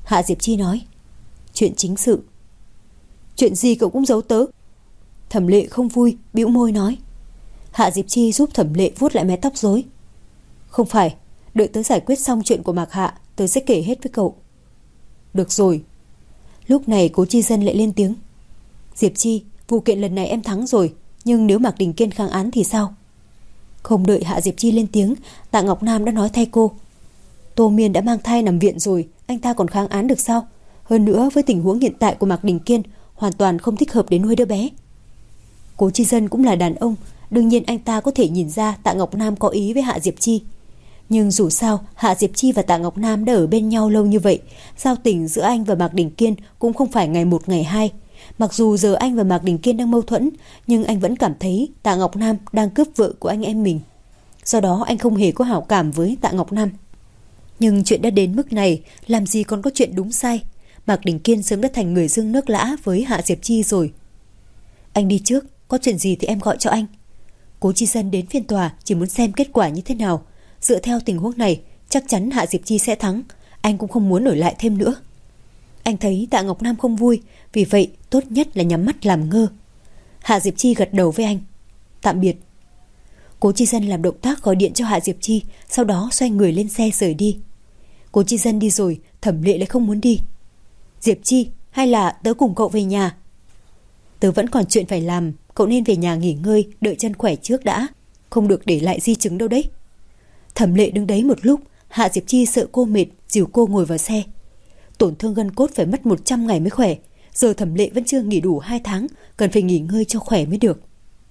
Hạ Diệp Chi nói. Chuyện chính sự. Chuyện gì cậu cũng giấu tớ? Thẩm Lệ không vui, bĩu môi nói. Hạ Diệp Chi giúp Thẩm Lệ vuốt lại mái tóc rối. Không phải, đợi tớ giải quyết xong chuyện của Mạc Hạ, tớ sẽ kể hết với cậu. Được rồi. Lúc này Cố Chi Dân lại lên tiếng. Diệp Chi, vụ kiện lần này em thắng rồi, nhưng nếu Mạc Đình Kiên kháng án thì sao? Không đợi Hạ Diệp Chi lên tiếng, Tạ Ngọc Nam đã nói thay cô. Tô Miên đã mang thai nằm viện rồi, anh ta còn kháng án được sao? Hơn nữa với tình huống hiện tại của Mạc Đình Kiên, hoàn toàn không thích hợp để nuôi đứa bé. Cố Chi Dân cũng là đàn ông, đương nhiên anh ta có thể nhìn ra Tạ Ngọc Nam có ý với Hạ Diệp Chi. Nhưng dù sao, Hạ Diệp Chi và Tạ Ngọc Nam đã ở bên nhau lâu như vậy, giao tình giữa anh và Mạc Đình Kiên cũng không phải ngày một ngày hai. Mặc dù giờ anh và Mạc Đình Kiên đang mâu thuẫn, nhưng anh vẫn cảm thấy Tạ Ngọc Nam đang cướp vợ của anh em mình. Do đó anh không hề có hảo cảm với Tạ Ngọc Nam. Nhưng chuyện đã đến mức này, làm gì còn có chuyện đúng sai. Mạc Đình Kiên sớm đã thành người dưng nước lã với Hạ Diệp Chi rồi. Anh đi trước, có chuyện gì thì em gọi cho anh. Cố Chi Dân đến phiên tòa chỉ muốn xem kết quả như thế nào. Dựa theo tình huống này, chắc chắn Hạ Diệp Chi sẽ thắng. Anh cũng không muốn ở lại thêm nữa. Anh thấy Tạ Ngọc Nam không vui, vì vậy tốt nhất là nhắm mắt làm ngơ. Hạ Diệp Chi gật đầu với anh. Tạm biệt. Cố Chi Dân làm động tác gọi điện cho Hạ Diệp Chi, sau đó xoay người lên xe rời đi. Cố Chi Dân đi rồi, Thẩm Lệ lại không muốn đi. Diệp Chi, hay là tớ cùng cậu về nhà? Tớ vẫn còn chuyện phải làm, cậu nên về nhà nghỉ ngơi, đợi chân khỏe trước đã. Không được để lại di chứng đâu đấy. Thẩm Lệ đứng đấy một lúc, Hạ Diệp Chi sợ cô mệt, dìu cô ngồi vào xe. Tổn thương gân cốt phải mất 100 ngày mới khỏe. Giờ Thẩm Lệ vẫn chưa nghỉ đủ 2 tháng, cần phải nghỉ ngơi cho khỏe mới được.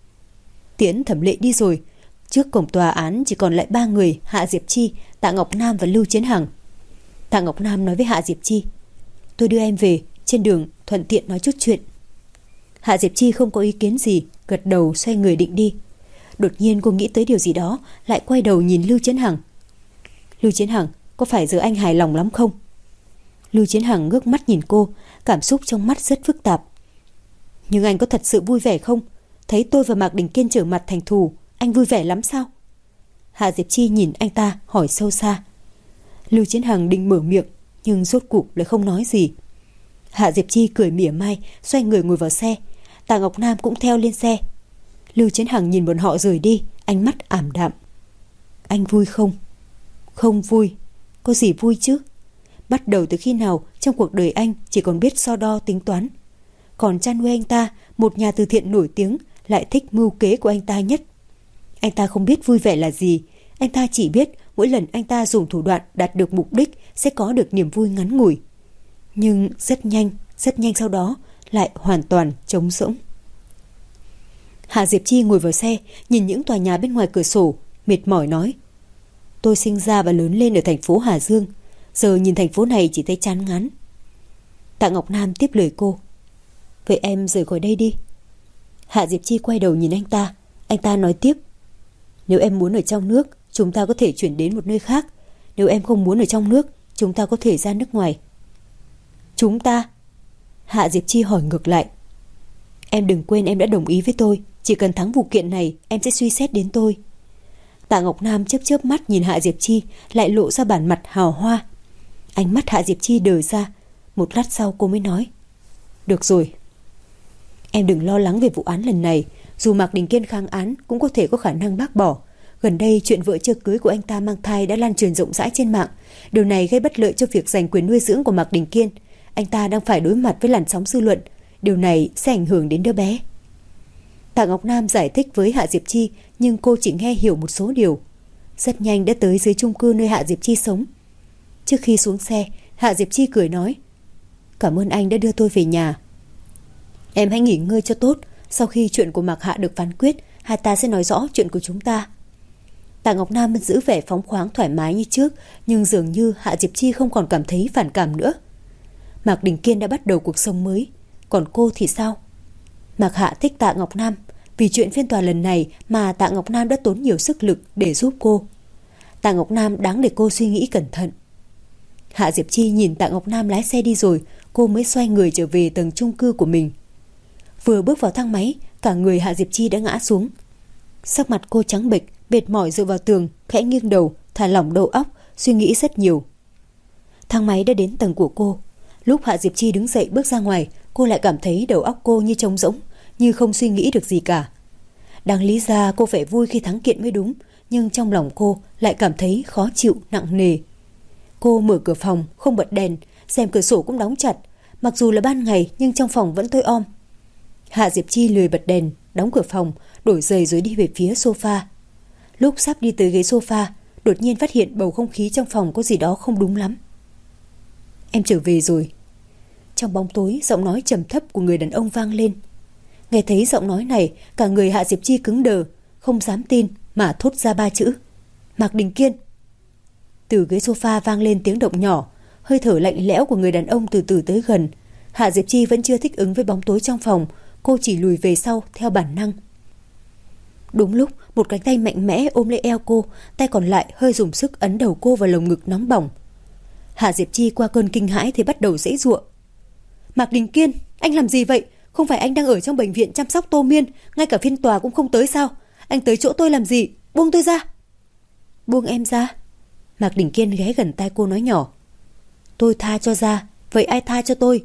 Tiễn Thẩm Lệ đi rồi. Trước cổng tòa án chỉ còn lại 3 người, Hạ Diệp Chi, Tạ Ngọc Nam và Lưu Chiến Hằng. Tạ Ngọc Nam nói với Hạ Diệp Chi. Tôi đưa em về, trên đường thuận tiện nói chút chuyện. Hạ Diệp Chi không có ý kiến gì, gật đầu xoay người định đi. Đột nhiên cô nghĩ tới điều gì đó, lại quay đầu nhìn Lưu Chiến Hằng. Lưu Chiến Hằng, có phải giờ anh hài lòng lắm không? Lưu Chiến Hằng ngước mắt nhìn cô, cảm xúc trong mắt rất phức tạp. Nhưng anh có thật sự vui vẻ không? Thấy tôi và Mạc Đình Kiên trở mặt thành thù, anh vui vẻ lắm sao? Hạ Diệp Chi nhìn anh ta hỏi sâu xa. Lưu Chiến Hằng định mở miệng, nhưng rốt cuộc lại không nói gì. Hạ Diệp Chi cười mỉa mai, xoay người ngồi vào xe. Tạ Ngọc Nam cũng theo lên xe. Lưu Chiến Hằng nhìn bọn họ rời đi, ánh mắt ảm đạm. Anh vui không? Không vui. Có gì vui chứ? Bắt đầu từ khi nào trong cuộc đời anh chỉ còn biết so đo tính toán. Còn cha nuôi anh ta, một nhà từ thiện nổi tiếng, lại thích mưu kế của anh ta nhất. Anh ta không biết vui vẻ là gì. Anh ta chỉ biết mỗi lần anh ta dùng thủ đoạn đạt được mục đích sẽ có được niềm vui ngắn ngủi. Nhưng rất nhanh sau đó lại hoàn toàn trống rỗng. Hạ Diệp Chi ngồi vào xe, nhìn những tòa nhà bên ngoài cửa sổ, mệt mỏi nói. Tôi sinh ra và lớn lên ở thành phố Hà Dương, giờ nhìn thành phố này chỉ thấy chán ngán. Tạ Ngọc Nam tiếp lời cô. Vậy em rời khỏi đây đi. Hạ Diệp Chi quay đầu nhìn anh ta nói tiếp. Nếu em muốn ở trong nước, chúng ta có thể chuyển đến một nơi khác. Nếu em không muốn ở trong nước, chúng ta có thể ra nước ngoài. Chúng ta? Hạ Diệp Chi hỏi ngược lại. Em đừng quên em đã đồng ý với tôi, chỉ cần thắng vụ kiện này em sẽ suy xét đến tôi. Tạ Ngọc Nam chớp mắt nhìn Hạ Diệp Chi, lại lộ ra bản mặt hào hoa. Ánh mắt Hạ Diệp Chi đờ ra. Một lát sau cô mới nói. Được rồi. Em đừng lo lắng về vụ án lần này. Dù Mạc Đình Kiên kháng án cũng có thể có khả năng bác bỏ. Gần đây chuyện vợ chưa cưới của anh ta mang thai đã lan truyền rộng rãi trên mạng. Điều này gây bất lợi cho việc giành quyền nuôi dưỡng của Mạc Đình Kiên. Anh ta đang phải đối mặt với làn sóng dư luận. Điều này sẽ ảnh hưởng đến đứa bé. Tạ Ngọc Nam giải thích với Hạ Diệp Chi, nhưng cô chỉ nghe hiểu một số điều. Rất nhanh đã tới dưới chung cư nơi Hạ Diệp Chi sống. Trước khi xuống xe, Hạ Diệp Chi cười nói. Cảm ơn anh đã đưa tôi về nhà. Em hãy nghỉ ngơi cho tốt. Sau khi chuyện của Mạc Hạ được phán quyết, hai ta sẽ nói rõ chuyện của chúng ta. Tạ Ngọc Nam vẫn giữ vẻ phóng khoáng thoải mái như trước, nhưng dường như Hạ Diệp Chi không còn cảm thấy phản cảm nữa. Mạc Đình Kiên đã bắt đầu cuộc sống mới, còn cô thì sao? Mạc Hạ thích Tạ Ngọc Nam, vì chuyện phiên tòa lần này mà Tạ Ngọc Nam đã tốn nhiều sức lực để giúp cô. Tạ Ngọc Nam đáng để cô suy nghĩ cẩn thận. Hạ Diệp Chi nhìn Tạ Ngọc Nam lái xe đi rồi, cô mới xoay người trở về tầng chung cư của mình. Vừa bước vào thang máy, cả người Hạ Diệp Chi đã ngã xuống. Sắc mặt cô trắng bệch, mệt mỏi dựa vào tường, khẽ nghiêng đầu, thả lỏng đầu óc, suy nghĩ rất nhiều. Thang máy đã đến tầng của cô. Lúc Hạ Diệp Chi đứng dậy bước ra ngoài, cô lại cảm thấy đầu óc cô như trống rỗng, như không suy nghĩ được gì cả. Đáng lý ra cô phải vui khi thắng kiện mới đúng, nhưng trong lòng cô lại cảm thấy khó chịu, nặng nề. Cô mở cửa phòng, không bật đèn, rèm cửa sổ cũng đóng chặt. Mặc dù là ban ngày nhưng trong phòng vẫn tối om. Hạ Diệp Chi lười bật đèn, đóng cửa phòng, đổi giày rồi đi về phía sofa. Lúc sắp đi tới ghế sofa, đột nhiên phát hiện bầu không khí trong phòng có gì đó không đúng lắm. Em trở về rồi. Trong bóng tối, giọng nói trầm thấp của người đàn ông vang lên. Nghe thấy giọng nói này, cả người Hạ Diệp Chi cứng đờ, không dám tin mà thốt ra 3 chữ: Mạc Đình Kiên. Từ ghế sofa vang lên tiếng động nhỏ, hơi thở lạnh lẽo của người đàn ông từ từ tới gần. Hạ Diệp Chi vẫn chưa thích ứng với bóng tối trong phòng, cô chỉ lùi về sau theo bản năng. Đúng lúc, một cánh tay mạnh mẽ ôm lấy eo cô, tay còn lại hơi dùng sức ấn đầu cô vào lồng ngực nóng bỏng. Hạ Diệp Chi qua cơn kinh hãi thì bắt đầu giãy giụa. Mạc Đình Kiên, anh làm gì vậy? Không phải anh đang ở trong bệnh viện chăm sóc Tô Miên, ngay cả phiên tòa cũng không tới sao? Anh tới chỗ tôi làm gì? Buông tôi ra. Buông em ra? Mạc Đình Kiên ghé gần tai cô nói nhỏ. Tôi tha cho ra, vậy ai tha cho tôi?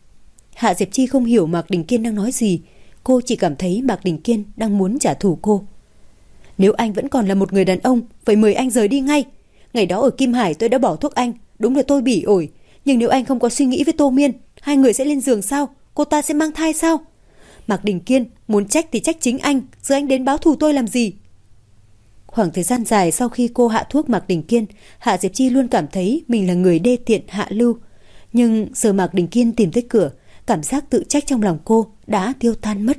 Hạ Diệp Chi không hiểu Mạc Đình Kiên đang nói gì. Cô chỉ cảm thấy Mạc Đình Kiên đang muốn trả thù cô. Nếu anh vẫn còn là một người đàn ông, vậy mời anh rời đi ngay. Ngày đó ở Kim Hải tôi đã bỏ thuốc anh, đúng là tôi bỉ ổi. Nhưng nếu anh không có suy nghĩ với Tô Miên, hai người sẽ lên giường sao? Cô ta sẽ mang thai sao? Mạc Đình Kiên, muốn trách thì trách chính anh, giờ anh đến báo thù tôi làm gì? Khoảng thời gian dài sau khi cô hạ thuốc Mạc Đình Kiên, Hạ Diệp Chi luôn cảm thấy mình là người đê tiện hạ lưu. Nhưng giờ Mạc Đình Kiên tìm tới cửa, cảm giác tự trách trong lòng cô đã tiêu tan mất.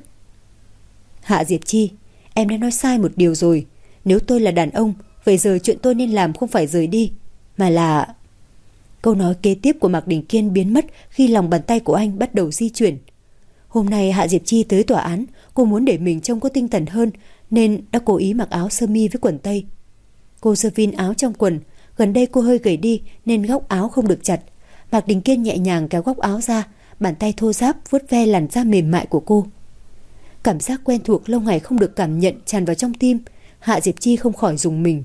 Hạ Diệp Chi, em đã nói sai một điều rồi. Nếu tôi là đàn ông, vậy giờ chuyện tôi nên làm không phải rời đi, mà là... Câu nói kế tiếp của Mạc Đình Kiên biến mất khi lòng bàn tay của anh bắt đầu di chuyển. Hôm nay Hạ Diệp Chi tới tòa án, cô muốn để mình trông có tinh thần hơn nên đã cố ý mặc áo sơ mi với quần tây. Cô giơ vin áo trong quần, gần đây cô hơi gầy đi nên góc áo không được chặt. Mạc Đình Kiên nhẹ nhàng kéo góc áo ra, bàn tay thô ráp vuốt ve làn da mềm mại của cô. Cảm giác quen thuộc lâu ngày không được cảm nhận tràn vào trong tim, Hạ Diệp Chi không khỏi rùng mình.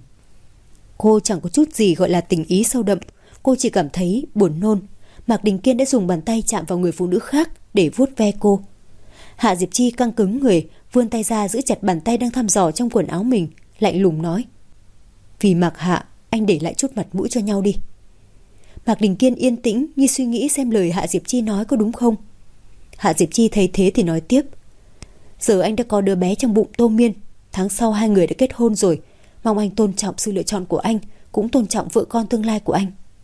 Cô chẳng có chút gì gọi là tình ý sâu đậm, cô chỉ cảm thấy buồn nôn. Mạc Đình Kiên đã dùng bàn tay chạm vào người phụ nữ khác để vuốt ve cô. Hạ Diệp Chi căng cứng người, vươn tay ra giữ chặt bàn tay đang thăm dò trong quần áo mình, lạnh lùng nói: Vì Mạc Hạ, anh để lại chút mặt mũi cho nhau đi. Mạc Đình Kiên yên tĩnh như suy nghĩ xem lời Hạ Diệp Chi nói có đúng không. Hạ Diệp Chi thấy thế thì nói tiếp: Giờ anh đã có đứa bé trong bụng Tô Miên, tháng sau hai người đã kết hôn rồi, mong anh tôn trọng sự lựa chọn của anh, cũng tôn trọng vợ con tương lai của anh.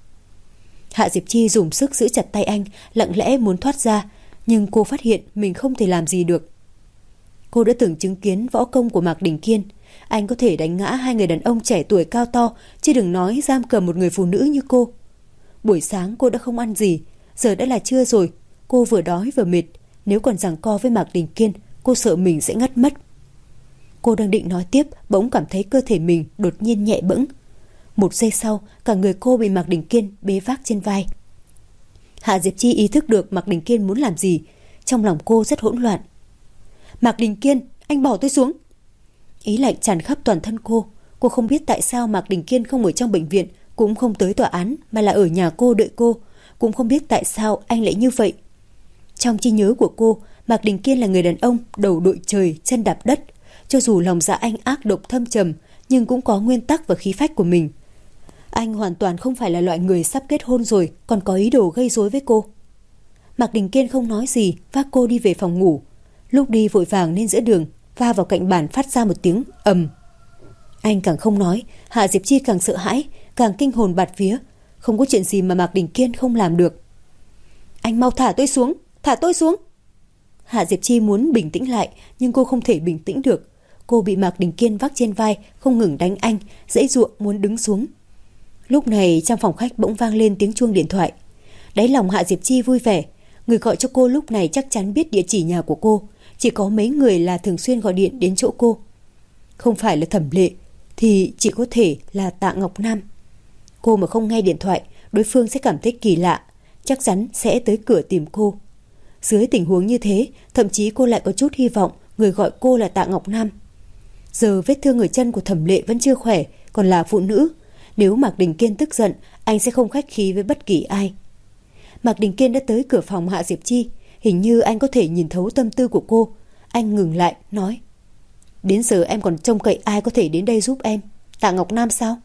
Hạ Diệp Chi dùng sức giữ chặt tay anh, lặng lẽ muốn thoát ra, nhưng cô phát hiện mình không thể làm gì được. Cô đã từng chứng kiến võ công của Mạc Đình Kiên, anh có thể đánh ngã hai người đàn ông trẻ tuổi cao to, chứ đừng nói giam cầm một người phụ nữ như cô. Buổi sáng cô đã không ăn gì, giờ đã là trưa rồi, cô vừa đói vừa mệt, nếu còn giằng co với Mạc Đình Kiên, cô sợ mình sẽ ngất mất. Cô đang định nói tiếp, bỗng cảm thấy cơ thể mình đột nhiên nhẹ bẫng. Một giây sau, cả người cô bị Mạc Đình Kiên bế vác trên vai. Hạ Diệp Chi ý thức được Mạc Đình Kiên muốn làm gì, trong lòng cô rất hỗn loạn. Mạc Đình Kiên, anh bỏ tôi xuống. Ý lạnh tràn khắp toàn thân cô không biết tại sao Mạc Đình Kiên không ở trong bệnh viện, cũng không tới tòa án mà là ở nhà cô đợi cô, cũng không biết tại sao anh lại như vậy. Trong trí nhớ của cô, Mạc Đình Kiên là người đàn ông đầu đội trời chân đạp đất, cho dù lòng dạ anh ác độc thâm trầm nhưng cũng có nguyên tắc và khí phách của mình. Anh hoàn toàn không phải là loại người sắp kết hôn rồi còn có ý đồ gây rối với cô. Mạc Đình Kiên không nói gì, vác cô đi về phòng ngủ. Lúc đi vội vàng nên giữa đường va vào cạnh bàn phát ra một tiếng ầm. Anh càng không nói, Hạ Diệp Chi càng sợ hãi, càng kinh hồn bạt vía. Không có chuyện gì mà Mạc Đình Kiên không làm được. Anh mau thả tôi xuống, thả tôi xuống. Hạ Diệp Chi muốn bình tĩnh lại, nhưng cô không thể bình tĩnh được. Cô bị Mạc Đình Kiên vác trên vai, không ngừng đánh anh, giãy giụa muốn đứng xuống. Lúc này trong phòng khách bỗng vang lên tiếng chuông điện thoại. Đáy lòng Hạ Diệp Chi vui vẻ, người gọi cho cô lúc này chắc chắn biết địa chỉ nhà của cô, chỉ có mấy người là thường xuyên gọi điện đến chỗ cô. Không phải là Thẩm Lệ thì chỉ có thể là Tạ Ngọc Nam. Cô mà không nghe điện thoại, đối phương sẽ cảm thấy kỳ lạ, chắc chắn sẽ tới cửa tìm cô. Dưới tình huống như thế, thậm chí cô lại có chút hy vọng người gọi cô là Tạ Ngọc Nam. Giờ vết thương ở chân của Thẩm Lệ vẫn chưa khỏe, còn là phụ nữ. Nếu Mạc Đình Kiên tức giận, Anh sẽ không khách khí với bất kỳ ai. Mạc Đình Kiên đã tới cửa phòng Hạ Diệp Chi. Hình như anh có thể nhìn thấu tâm tư của cô. Anh ngừng lại, nói: Đến giờ em còn trông cậy ai có thể đến đây giúp em? Tạ Ngọc Nam sao?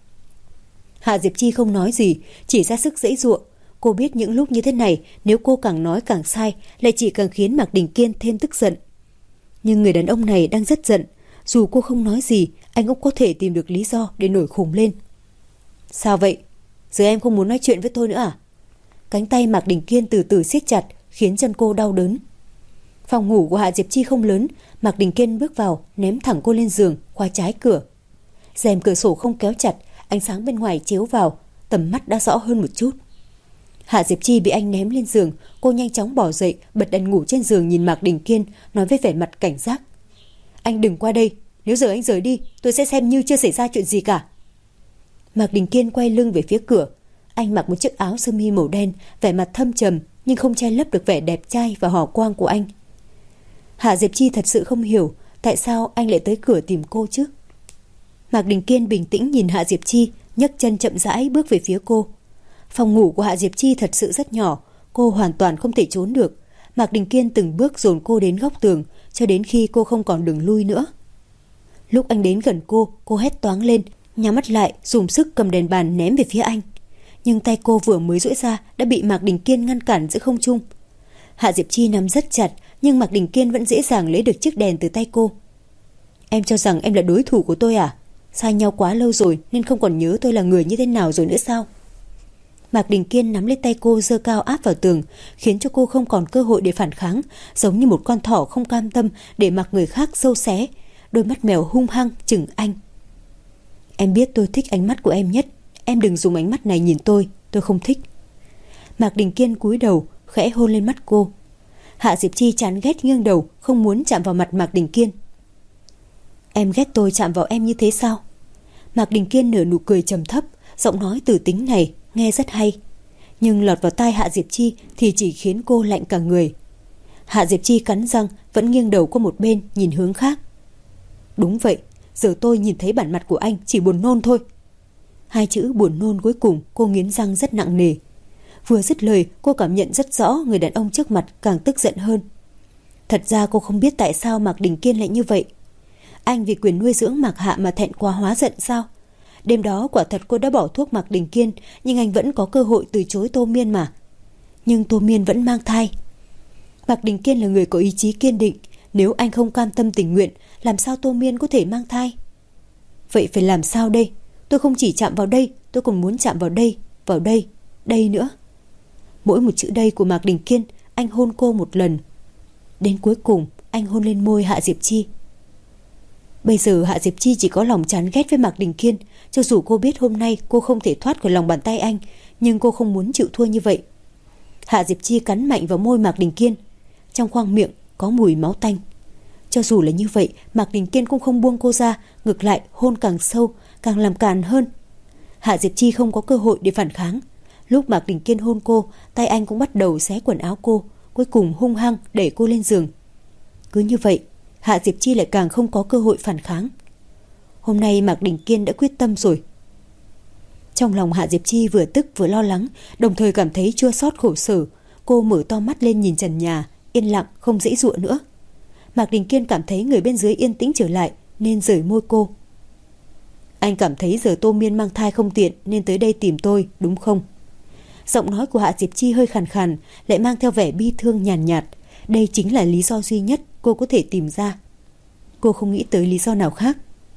Hạ Diệp Chi không nói gì, chỉ ra sức giãy giụa. Cô biết những lúc như thế này, nếu cô càng nói càng sai, lại chỉ càng khiến Mạc Đình Kiên thêm tức giận. Nhưng người đàn ông này đang rất giận. Dù cô không nói gì, anh cũng có thể tìm được lý do để nổi khùng lên. Sao vậy? Giờ em không muốn nói chuyện với tôi nữa à? Cánh tay Mạc Đình Kiên từ từ siết chặt, khiến chân cô đau đớn. Phòng ngủ của Hạ Diệp Chi không lớn. Mạc Đình Kiên bước vào, ném thẳng cô lên giường, khóa trái cửa. Rèm cửa sổ không kéo chặt, ánh sáng bên ngoài chiếu vào, tầm mắt đã rõ hơn một chút. Hạ Diệp Chi bị anh ném lên giường. Cô nhanh chóng bỏ dậy, bật đèn ngủ trên giường, nhìn Mạc Đình Kiên, nói với vẻ mặt cảnh giác: Anh đừng qua đây, nếu giờ anh rời đi, tôi sẽ xem như chưa xảy ra chuyện gì cả. Mạc Đình Kiên quay lưng về phía cửa. Anh mặc một chiếc áo sơ mi màu đen, vẻ mặt thâm trầm nhưng không che lấp được vẻ đẹp trai và hào quang của anh. Hạ Diệp Chi thật sự không hiểu tại sao anh lại tới cửa tìm cô chứ. Mạc Đình Kiên bình tĩnh nhìn Hạ Diệp Chi, nhấc chân chậm rãi bước về phía cô. Phòng ngủ của Hạ Diệp Chi thật sự rất nhỏ, cô hoàn toàn không thể trốn được. Mạc Đình Kiên từng bước dồn cô đến góc tường, cho đến khi cô không còn đường lui nữa. Lúc anh đến gần cô hét toáng lên, nhắm mắt lại, dùng sức cầm đèn bàn ném về phía anh. Nhưng tay cô vừa mới duỗi ra đã bị Mạc Đình Kiên ngăn cản giữa không trung. Hạ Diệp Chi nắm rất chặt, nhưng Mạc Đình Kiên vẫn dễ dàng lấy được chiếc đèn từ tay cô. Em cho rằng em là đối thủ của tôi à? Xa nhau quá lâu rồi nên không còn nhớ tôi là người như thế nào rồi nữa sao? Mạc Đình Kiên nắm lấy tay cô, giơ cao áp vào tường, khiến cho cô không còn cơ hội để phản kháng, giống như một con thỏ không cam tâm để mặc người khác xâu xé. Đôi mắt mèo hung hăng chừng anh. Em biết tôi thích ánh mắt của em nhất, em đừng dùng ánh mắt này nhìn tôi không thích. Mạc Đình Kiên cúi đầu, khẽ hôn lên mắt cô. Hạ Diệp Chi chán ghét nghiêng đầu, không muốn chạm vào mặt Mạc Đình Kiên. Em ghét tôi chạm vào em như thế sao? Mạc Đình Kiên nở nụ cười trầm thấp, giọng nói từ tính này nghe rất hay, nhưng lọt vào tai Hạ Diệp Chi thì chỉ khiến cô lạnh cả người. Hạ Diệp Chi cắn răng, vẫn nghiêng đầu qua một bên, nhìn hướng khác. Đúng vậy, giờ tôi nhìn thấy bản mặt của anh chỉ buồn nôn thôi. Hai chữ buồn nôn cuối cùng cô nghiến răng rất nặng nề. Vừa dứt lời, cô cảm nhận rất rõ người đàn ông trước mặt càng tức giận hơn. Thật ra cô không biết tại sao Mạc Đình Kiên lại như vậy. Anh vì quyền nuôi dưỡng Mạc Hạ mà thẹn quá hóa giận sao? Đêm đó quả thật cô đã bỏ thuốc Mạc Đình Kiên, nhưng anh vẫn có cơ hội từ chối Tô Miên mà. Nhưng Tô Miên vẫn mang thai. Mạc Đình Kiên là người có ý chí kiên định, nếu anh không cam tâm tình nguyện, làm sao Tô Miên có thể mang thai? Vậy phải làm sao đây? Tôi không chỉ chạm vào đây, tôi còn muốn chạm vào đây, đây nữa. Mỗi một chữ đây của Mạc Đình Kiên, anh hôn cô một lần. Đến cuối cùng, anh hôn lên môi Hạ Diệp Chi. Bây giờ Hạ Diệp Chi chỉ có lòng chán ghét với Mạc Đình Kiên. Cho dù cô biết hôm nay cô không thể thoát khỏi lòng bàn tay anh, nhưng cô không muốn chịu thua như vậy. Hạ Diệp Chi cắn mạnh vào môi Mạc Đình Kiên. Trong khoang miệng có mùi máu tanh. Cho dù là như vậy, Mạc Đình Kiên cũng không buông cô ra, ngược lại hôn càng sâu, càng làm càn hơn. Hạ Diệp Chi không có cơ hội để phản kháng. Lúc Mạc Đình Kiên hôn cô, tay anh cũng bắt đầu xé quần áo cô, cuối cùng hung hăng đẩy cô lên giường. Cứ như vậy, Hạ Diệp Chi lại càng không có cơ hội phản kháng. Hôm nay Mạc Đình Kiên đã quyết tâm rồi. Trong lòng Hạ Diệp Chi vừa tức vừa lo lắng, đồng thời cảm thấy chua xót khổ sở. Cô mở to mắt lên nhìn trần nhà, yên lặng không giãy giụa nữa. Mạc Đình Kiên cảm thấy người bên dưới yên tĩnh trở lại nên rời môi cô. Anh cảm thấy giờ Tô Miên mang thai không tiện nên tới đây tìm tôi, đúng không? Giọng nói của Hạ Diệp Chi hơi khàn khàn, lại mang theo vẻ bi thương nhàn nhạt. Đây chính là lý do duy nhất cô có thể tìm ra. Cô không nghĩ tới lý do nào khác.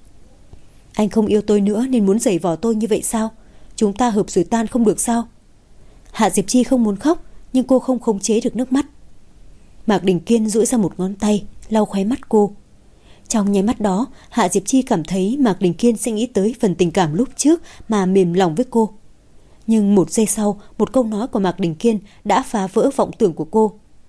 Anh không yêu tôi nữa nên muốn giày vò tôi như vậy sao? Chúng ta hợp rồi tan không được sao? Hạ Diệp Chi không muốn khóc, nhưng cô không khống chế được nước mắt. Mạc Đình Kiên duỗi ra một ngón tay lau khóe mắt cô. Trong nháy mắt đó, Hạ Diệp Chi cảm thấy Mạc Đình Kiên sẽ nghĩ tới phần tình cảm lúc trước mà mềm lòng với cô. Nhưng một giây sau, một câu nói của Mạc Đình Kiên đã phá vỡ vọng tưởng của cô.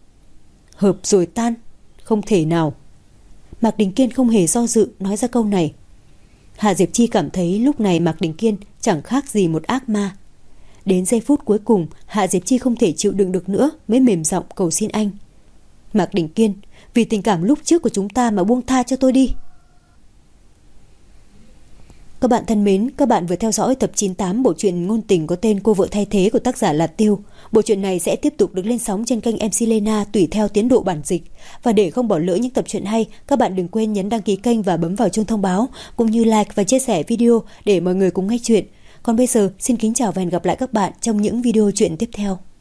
Hợp rồi tan? Không thể nào. Mạc Đình Kiên không hề do dự nói ra câu này. Hạ Diệp Chi cảm thấy lúc này Mạc Đình Kiên chẳng khác gì một ác ma. Đến giây phút cuối cùng, Hạ Diệp Chi không thể chịu đựng được nữa mới mềm giọng cầu xin anh. Mạc Đình Kiên, vì tình cảm lúc trước của chúng ta mà buông tha cho tôi đi. Các bạn thân mến, các bạn vừa theo dõi tập 98 bộ truyện ngôn tình có tên Cô vợ thay thế của tác giả là Tiêu. Bộ truyện này sẽ tiếp tục được lên sóng trên kênh MC Lena tùy theo tiến độ bản dịch. Và để không bỏ lỡ những tập truyện hay, các bạn đừng quên nhấn đăng ký kênh và bấm vào chuông thông báo, cũng như like và chia sẻ video để mọi người cùng nghe chuyện. Còn bây giờ, xin kính chào và hẹn gặp lại các bạn trong những video truyện tiếp theo.